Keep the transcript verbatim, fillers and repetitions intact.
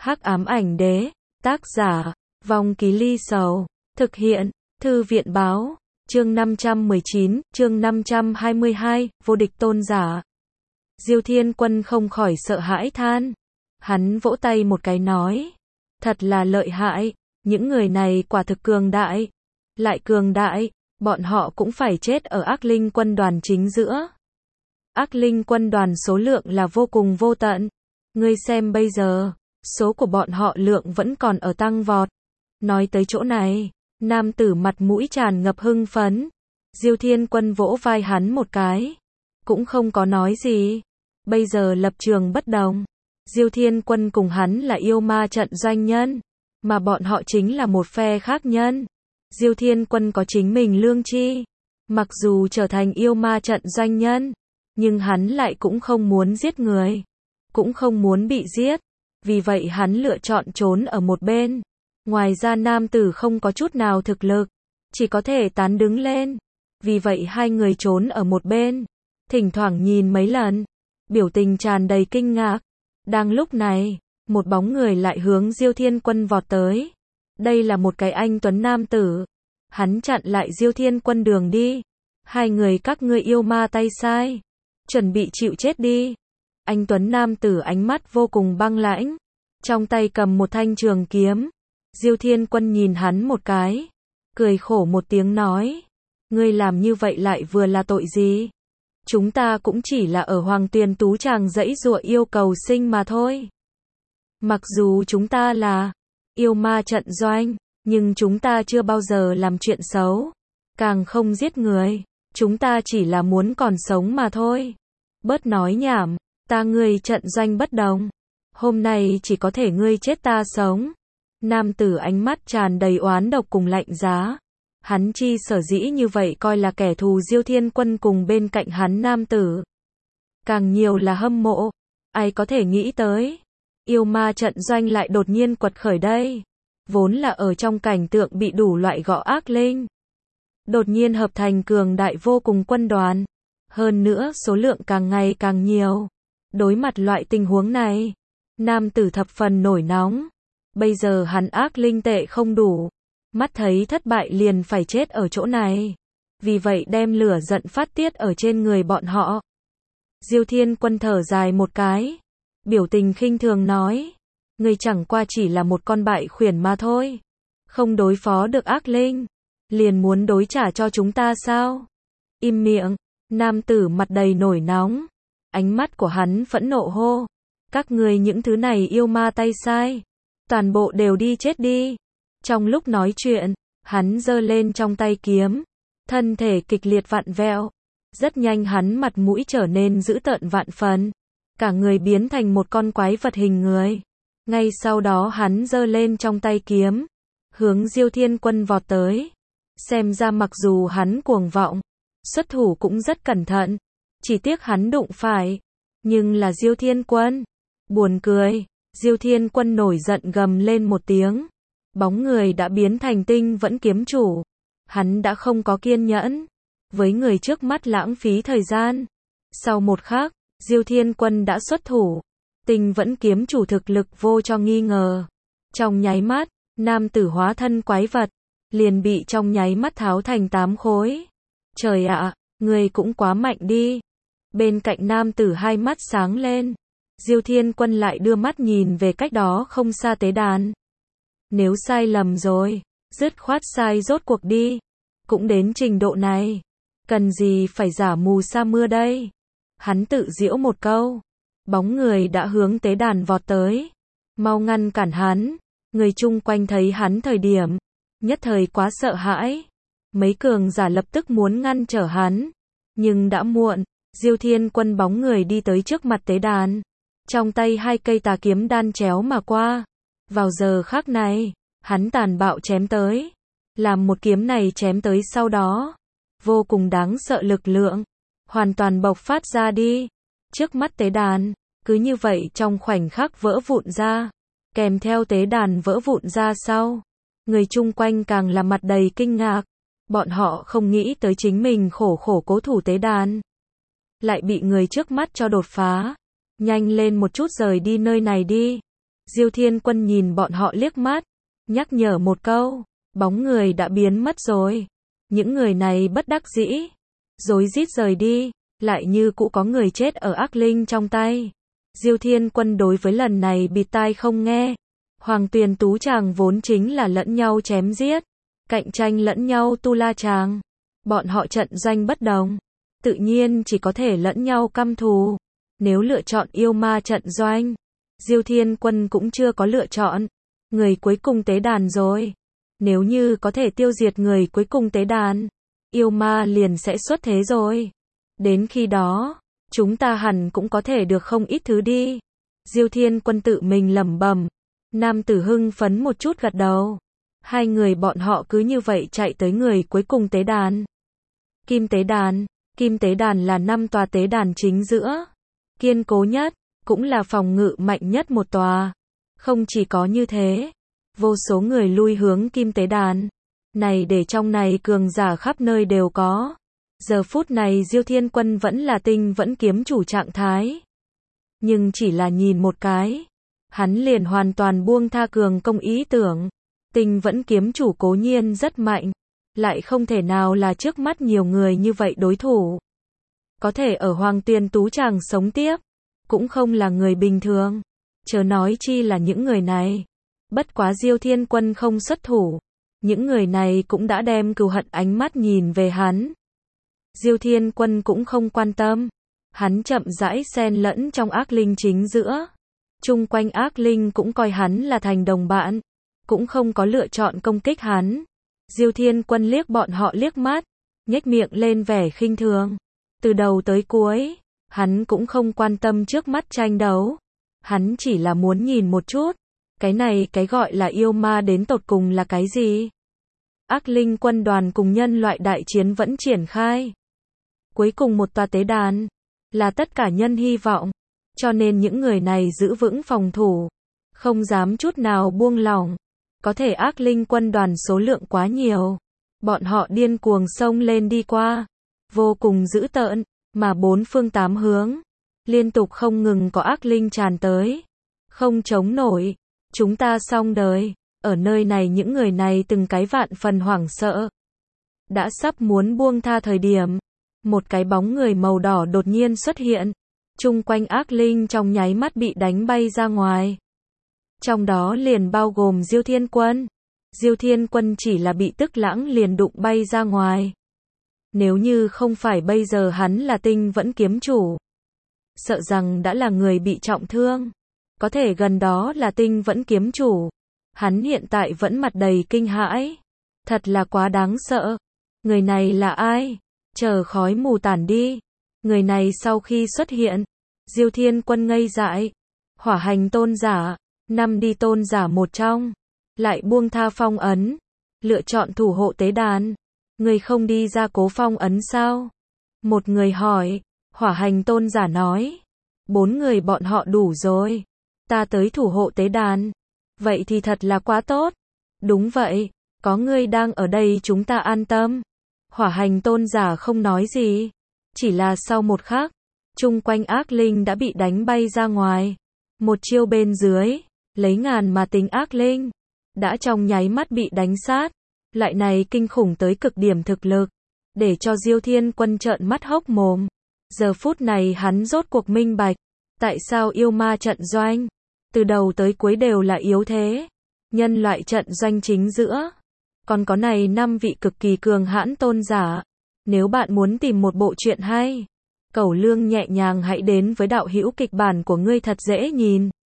Hắc ám ảnh đế, tác giả, Vong Ký Ly Sầu, thực hiện, Thư viện báo, chương năm trăm mười chín, chương năm trăm hai mươi hai, vô địch tôn giả. Diêu Thiên Quân không khỏi sợ hãi than. Hắn vỗ tay một cái nói, thật là lợi hại, những người này quả thực cường đại. Lại cường đại, bọn họ cũng phải chết ở Ác Linh quân đoàn chính giữa. Ác Linh quân đoàn số lượng là vô cùng vô tận. Ngươi xem bây giờ, số của bọn họ lượng vẫn còn ở tăng vọt. Nói tới chỗ này, nam tử mặt mũi tràn ngập hưng phấn. Diêu Thiên Quân vỗ vai hắn một cái, cũng không có nói gì. Bây giờ lập trường bất đồng. Diêu Thiên Quân cùng hắn là yêu ma trận doanh nhân, mà bọn họ chính là một phe khác nhân. Diêu Thiên Quân có chính mình lương tri, mặc dù trở thành yêu ma trận doanh nhân, nhưng hắn lại cũng không muốn giết người, cũng không muốn bị giết. Vì vậy hắn lựa chọn trốn ở một bên. Ngoài ra nam tử không có chút nào thực lực, chỉ có thể tán đứng lên. Vì vậy hai người trốn ở một bên, thỉnh thoảng nhìn mấy lần, biểu tình tràn đầy kinh ngạc. Đang lúc này, một bóng người lại hướng Diêu Thiên Quân vọt tới. Đây là một cái anh tuấn nam tử. Hắn chặn lại Diêu Thiên Quân đường đi. Hai người các ngươi yêu ma tay sai, chuẩn bị chịu chết đi. Anh tuấn nam tử ánh mắt vô cùng băng lãnh, trong tay cầm một thanh trường kiếm. Diêu Thiên Quân nhìn hắn một cái, cười khổ một tiếng nói, ngươi làm như vậy lại vừa là tội gì? Chúng ta cũng chỉ là ở Hoàng Tuyền Tú Tràng dãy dụa yêu cầu sinh mà thôi. Mặc dù chúng ta là yêu ma trận doanh, nhưng chúng ta chưa bao giờ làm chuyện xấu, càng không giết người. Chúng ta chỉ là muốn còn sống mà thôi. Bớt nói nhảm, ta ngươi trận doanh bất đồng. Hôm nay chỉ có thể ngươi chết ta sống. Nam tử ánh mắt tràn đầy oán độc cùng lạnh giá. Hắn chi sở dĩ như vậy coi là kẻ thù Diêu Thiên Quân cùng bên cạnh hắn nam tử. Càng nhiều là hâm mộ. Ai có thể nghĩ tới, yêu ma trận doanh lại đột nhiên quật khởi đây. Vốn là ở trong cảnh tượng bị đủ loại gõ ác linh, đột nhiên hợp thành cường đại vô cùng quân đoàn. Hơn nữa số lượng càng ngày càng nhiều. Đối mặt loại tình huống này, nam tử thập phần nổi nóng. Bây giờ hắn ác linh tệ không đủ, mắt thấy thất bại liền phải chết ở chỗ này. Vì vậy đem lửa giận phát tiết ở trên người bọn họ. Diêu Thiên Quân thở dài một cái, biểu tình khinh thường nói, ngươi chẳng qua chỉ là một con bại khuyển mà thôi. Không đối phó được ác linh, liền muốn đối trả cho chúng ta sao? Im miệng. Nam tử mặt đầy nổi nóng, ánh mắt của hắn phẫn nộ hô, các ngươi những thứ này yêu ma tay sai, toàn bộ đều đi chết đi. Trong lúc nói chuyện, hắn giơ lên trong tay kiếm, thân thể kịch liệt vặn vẹo. Rất nhanh hắn mặt mũi trở nên dữ tợn vạn phần, cả người biến thành một con quái vật hình người. Ngay sau đó hắn giơ lên trong tay kiếm, hướng Diêu Thiên Quân vọt tới. Xem ra mặc dù hắn cuồng vọng, xuất thủ cũng rất cẩn thận, chỉ tiếc hắn đụng phải, nhưng là Diêu Thiên Quân. Buồn cười, Diêu Thiên Quân nổi giận gầm lên một tiếng, bóng người đã biến thành Tinh Vẫn kiếm chủ. Hắn đã không có kiên nhẫn với người trước mắt lãng phí thời gian. Sau một khắc, Diêu Thiên Quân đã xuất thủ. Tinh Vẫn kiếm chủ thực lực vô cho nghi ngờ. Trong nháy mắt, nam tử hóa thân quái vật, liền bị trong nháy mắt tháo thành tám khối. Trời ạ, à, người cũng quá mạnh đi. Bên cạnh nam tử hai mắt sáng lên. Diêu Thiên Quân lại đưa mắt nhìn về cách đó không xa tế đàn. Nếu sai lầm rồi, dứt khoát sai rốt cuộc đi. Cũng đến trình độ này, cần gì phải giả mù sa mưa đây. Hắn tự giễu một câu. Bóng người đã hướng tế đàn vọt tới. Mau ngăn cản hắn. Người chung quanh thấy hắn thời điểm, nhất thời quá sợ hãi. Mấy cường giả lập tức muốn ngăn trở hắn, nhưng đã muộn. Diêu Thiên Quân bóng người đi tới trước mặt tế đàn, trong tay hai cây tà kiếm đan chéo mà qua. Vào giờ khắc này, hắn tàn bạo chém tới, làm một kiếm này chém tới sau đó, vô cùng đáng sợ lực lượng hoàn toàn bộc phát ra đi. Trước mắt tế đàn, cứ như vậy trong khoảnh khắc vỡ vụn ra, kèm theo tế đàn vỡ vụn ra sau, người chung quanh càng là mặt đầy kinh ngạc. Bọn họ không nghĩ tới chính mình khổ khổ cố thủ tế đàn, lại bị người trước mắt cho đột phá. Nhanh lên một chút rời đi nơi này đi. Diêu Thiên Quân nhìn bọn họ liếc mắt, nhắc nhở một câu, bóng người đã biến mất rồi. Những người này bất đắc dĩ, rối rít rời đi, lại như cũ có người chết ở ác linh trong tay. Diêu Thiên Quân đối với lần này bịt tai không nghe. Hoàng Tuyền Tú Tràng vốn chính là lẫn nhau chém giết, cạnh tranh lẫn nhau tu la tràng. Bọn họ trận doanh bất đồng, tự nhiên chỉ có thể lẫn nhau căm thù. Nếu lựa chọn yêu ma trận doanh, Diêu Thiên Quân cũng chưa có lựa chọn. Người cuối cùng tế đàn rồi. Nếu như có thể tiêu diệt người cuối cùng tế đàn, yêu ma liền sẽ xuất thế rồi. Đến khi đó, chúng ta hẳn cũng có thể được không ít thứ đi. Diêu Thiên Quân tự mình lẩm bẩm. Nam tử hưng phấn một chút gật đầu. Hai người bọn họ cứ như vậy chạy tới người cuối cùng tế đàn. Kim tế đàn. Kim tế đàn là năm tòa tế đàn chính giữa, kiên cố nhất, cũng là phòng ngự mạnh nhất một tòa. Không chỉ có như thế, vô số người lui hướng kim tế đàn này để trong này cường giả khắp nơi đều có. Giờ phút này Diêu Thiên Quân vẫn là tinh vẫn kiếm chủ trạng thái. Nhưng chỉ là nhìn một cái, hắn liền hoàn toàn buông tha cường công ý tưởng. Tinh vẫn kiếm chủ cố nhiên rất mạnh, lại không thể nào là trước mắt nhiều người như vậy đối thủ. Có thể ở Hoàng Tuyền Tú Tràng sống tiếp, cũng không là người bình thường. Chớ nói chi là những người này. Bất quá Diêu Thiên Quân không xuất thủ, những người này cũng đã đem cừu hận ánh mắt nhìn về hắn. Diêu Thiên Quân cũng không quan tâm, hắn chậm rãi xen lẫn trong ác linh chính giữa. Chung quanh ác linh cũng coi hắn là thành đồng bạn, cũng không có lựa chọn công kích hắn. Diêu Thiên Quân liếc bọn họ liếc mắt, nhếch miệng lên vẻ khinh thường. Từ đầu tới cuối, hắn cũng không quan tâm trước mắt tranh đấu. Hắn chỉ là muốn nhìn một chút, cái này cái gọi là yêu ma đến tột cùng là cái gì? Ác linh quân đoàn cùng nhân loại đại chiến vẫn triển khai. Cuối cùng một tòa tế đàn, là tất cả nhân hy vọng. Cho nên những người này giữ vững phòng thủ, không dám chút nào buông lỏng. Có thể ác linh quân đoàn số lượng quá nhiều, bọn họ điên cuồng xông lên đi qua, vô cùng dữ tợn, mà bốn phương tám hướng, liên tục không ngừng có ác linh tràn tới. Không chống nổi, chúng ta xong đời. Ở nơi này những người này từng cái vạn phần hoảng sợ. Đã sắp muốn buông tha thời điểm, một cái bóng người màu đỏ đột nhiên xuất hiện. Chung quanh ác linh trong nháy mắt bị đánh bay ra ngoài. Trong đó liền bao gồm Diêu Thiên Quân. Diêu Thiên Quân chỉ là bị tức lãng liền đụng bay ra ngoài. Nếu như không phải bây giờ hắn là tinh vẫn kiếm chủ, sợ rằng đã là người bị trọng thương. Có thể gần đó là tinh vẫn kiếm chủ, hắn hiện tại vẫn mặt đầy kinh hãi. Thật là quá đáng sợ. Người này là ai? Chờ khói mù tản đi. Người này sau khi xuất hiện, Diêu Thiên Quân ngây dại. Hỏa hành tôn giả, năm đi tôn giả một trong, lại buông tha phong ấn, lựa chọn thủ hộ tế đàn. Người không đi ra cố phong ấn sao? Một người hỏi. Hỏa hành tôn giả nói, bốn người bọn họ đủ rồi, ta tới thủ hộ tế đàn. Vậy thì thật là quá tốt. Đúng vậy, có ngươi đang ở đây chúng ta an tâm. Hỏa hành tôn giả không nói gì, chỉ là sau một khắc, chung quanh ác linh đã bị đánh bay ra ngoài. Một chiêu bên dưới, lấy ngàn mà tính ác linh, đã trong nháy mắt bị đánh sát. Loại này kinh khủng tới cực điểm thực lực, để cho Diêu Thiên Quân trợn mắt hốc mồm. Giờ phút này hắn rốt cuộc minh bạch, tại sao yêu ma trận doanh, từ đầu tới cuối đều là yếu thế. Nhân loại trận doanh chính giữa, còn có này năm vị cực kỳ cường hãn tôn giả. Nếu bạn muốn tìm một bộ truyện hay, Cẩu Lương nhẹ nhàng hãy đến với đạo hữu kịch bản của ngươi thật dễ nhìn.